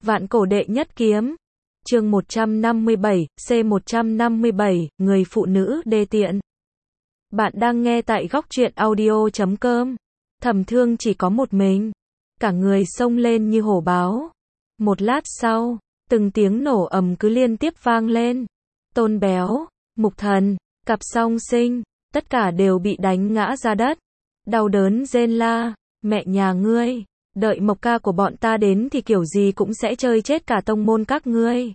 Vạn cổ đệ nhất kiếm. Chương 157, C157, người phụ nữ đê tiện. Bạn đang nghe tại góc truyện audio.com. Thẩm Thương chỉ có một mình, cả người xông lên như hổ báo. Một lát sau, từng tiếng nổ ầm cứ liên tiếp vang lên. Tôn Béo, Mục Thần, cặp song sinh, tất cả đều bị đánh ngã ra đất. Đau đớn rên la, mẹ nhà ngươi, đợi Mộc ca của bọn ta đến thì kiểu gì cũng sẽ chơi chết cả tông môn các ngươi.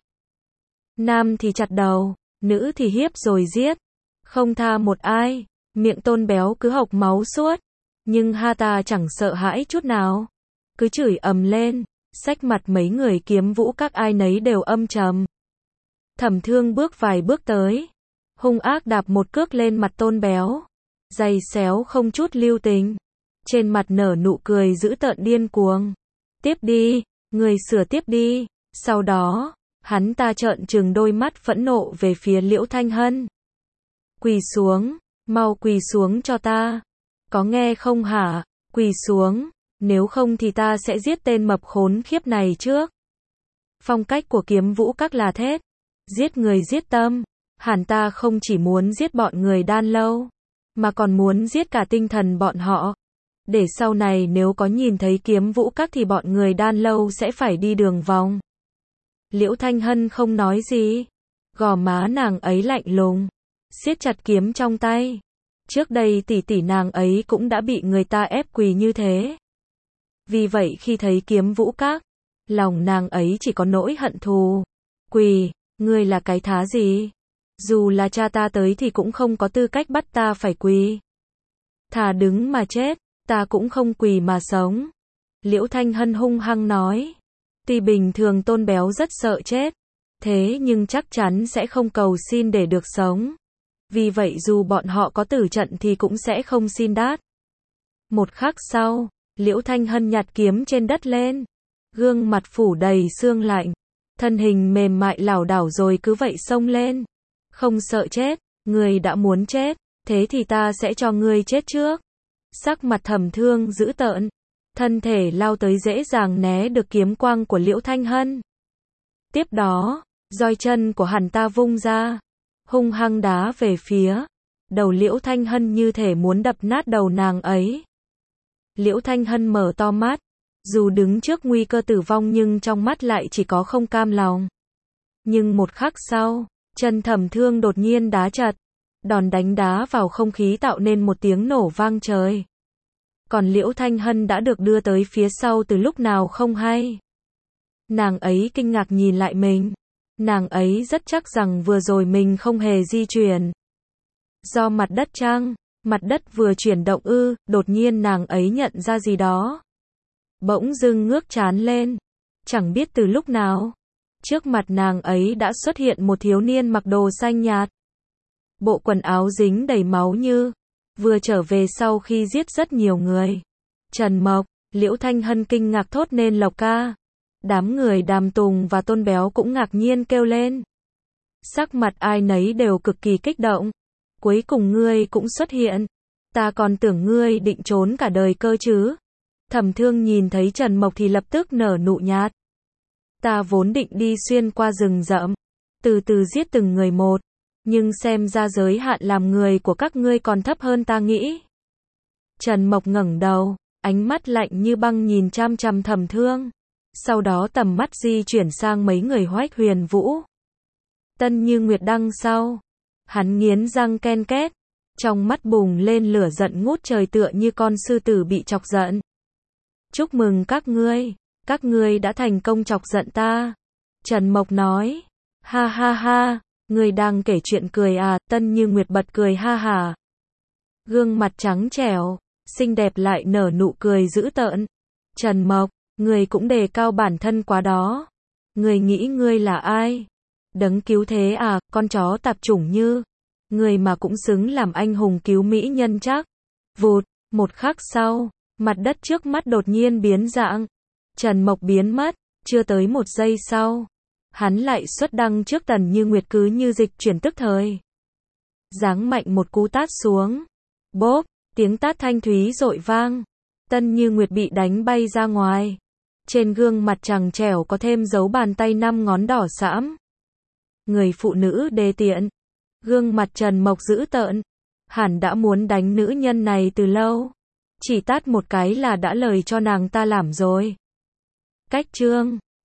Nam thì chặt đầu, nữ thì hiếp rồi giết, không tha một ai. Miệng Tôn Béo cứ hộc máu suốt, nhưng ha ta chẳng sợ hãi chút nào, cứ chửi ầm lên. Xách mặt mấy người Kiếm Vũ các ai nấy đều âm trầm. Thẩm Thương bước vài bước tới, hung ác đạp một cước lên mặt Tôn Béo, giày xéo không chút lưu tình, trên mặt nở nụ cười dữ tợn điên cuồng. Tiếp đi, người sửa tiếp đi. Sau đó, hắn ta trợn trừng đôi mắt phẫn nộ về phía Liễu Thanh Hân. Quỳ xuống, mau quỳ xuống cho ta. Có nghe không hả? Quỳ xuống, nếu không thì ta sẽ giết tên mập khốn khiếp này trước. Phong cách của Kiếm Vũ các là thét, giết người giết tâm. Hẳn ta không chỉ muốn giết bọn người Đan Lâu, mà còn muốn giết cả tinh thần bọn họ. Để sau này nếu có nhìn thấy Kiếm Vũ các thì bọn người Đan Lâu sẽ phải đi đường vòng. Liễu Thanh Hân không nói gì, gò má nàng ấy lạnh lùng, siết chặt kiếm trong tay. Trước đây tỷ tỷ nàng ấy cũng đã bị người ta ép quỳ như thế. Vì vậy khi thấy Kiếm Vũ các, lòng nàng ấy chỉ có nỗi hận thù. Quỳ, ngươi là cái thá gì? Dù là cha ta tới thì cũng không có tư cách bắt ta phải quỳ. Thà đứng mà chết, ta cũng không quỳ mà sống. Liễu Thanh Hân hung hăng nói. Tuy bình thường Tôn Béo rất sợ chết, thế nhưng chắc chắn sẽ không cầu xin để được sống. Vì vậy dù bọn họ có tử trận thì cũng sẽ không xin đát. Một khắc sau, Liễu Thanh Hân nhặt kiếm trên đất lên, gương mặt phủ đầy sương lạnh, thân hình mềm mại lảo đảo rồi cứ vậy xông lên. Không sợ chết, ngươi đã muốn chết, thế thì ta sẽ cho ngươi chết trước. Sắc mặt Thẩm Thương dữ tợn, thân thể lao tới dễ dàng né được kiếm quang của Liễu Thanh Hân. Tiếp đó, roi chân của hắn ta vung ra, hung hăng đá về phía đầu Liễu Thanh Hân như thể muốn đập nát đầu nàng ấy. Liễu Thanh Hân mở to mắt, dù đứng trước nguy cơ tử vong nhưng trong mắt lại chỉ có không cam lòng. Nhưng một khắc sau, chân Thẩm Thương đột nhiên đá chặt, đòn đánh đá vào không khí tạo nên một tiếng nổ vang trời. Còn Liễu Thanh Hân đã được đưa tới phía sau từ lúc nào không hay. Nàng ấy kinh ngạc nhìn lại mình. Nàng ấy rất chắc rằng vừa rồi mình không hề di chuyển. Do mặt đất vừa chuyển động đột nhiên nàng ấy nhận ra gì đó. Bỗng dưng ngước trán lên. Chẳng biết từ lúc nào, trước mặt nàng ấy đã xuất hiện một thiếu niên mặc đồ xanh nhạt. Bộ quần áo dính đầy máu như vừa trở về sau khi giết rất nhiều người. Trần Mộc, Liễu Thanh Hân kinh ngạc thốt nên Lộc ca. Đám người Đàm Tùng và Tôn Béo cũng ngạc nhiên kêu lên. Sắc mặt ai nấy đều cực kỳ kích động. Cuối cùng ngươi cũng xuất hiện. Ta còn tưởng ngươi định trốn cả đời cơ chứ. Thẩm Thương nhìn thấy Trần Mộc thì lập tức nở nụ nhạt. Ta vốn định đi xuyên qua rừng rậm, từ từ giết từng người một. Nhưng xem ra giới hạn làm người của các ngươi còn thấp hơn ta nghĩ. Trần Mộc ngẩng đầu, ánh mắt lạnh như băng nhìn chăm chăm Thẩm Thương. Sau đó tầm mắt di chuyển sang mấy người Hoách Huyền Vũ, Tân Như Nguyệt đằng sau. Hắn nghiến răng ken két, trong mắt bùng lên lửa giận ngút trời tựa như con sư tử bị chọc giận. Chúc mừng các ngươi đã thành công chọc giận ta. Trần Mộc nói. Ha ha ha, ngươi đang kể chuyện cười à? Tân Như Nguyệt bật cười ha hả. Gương mặt trắng trẻo, xinh đẹp lại nở nụ cười dữ tợn. Trần Mộc, ngươi cũng đề cao bản thân quá đó. Ngươi nghĩ ngươi là ai? Đấng cứu thế à, con chó tạp chủng như ngươi mà cũng xứng làm anh hùng cứu mỹ nhân chắc. Vụt, một khắc sau, mặt đất trước mắt đột nhiên biến dạng. Trần Mộc biến mất, chưa tới một giây sau, hắn lại xuất đăng trước Tần Như Nguyệt cứ như dịch chuyển tức thời. Giáng mạnh một cú tát xuống. Bốp, tiếng tát thanh thúy rội vang. Tân Như Nguyệt bị đánh bay ra ngoài. Trên gương mặt trắng trẻo có thêm dấu bàn tay 5 ngón đỏ sẫm. Người phụ nữ đê tiện. Gương mặt Trần Mộc dữ tợn. Hẳn đã muốn đánh nữ nhân này từ lâu. Chỉ tát một cái là đã lời cho nàng ta làm rồi. Cách chương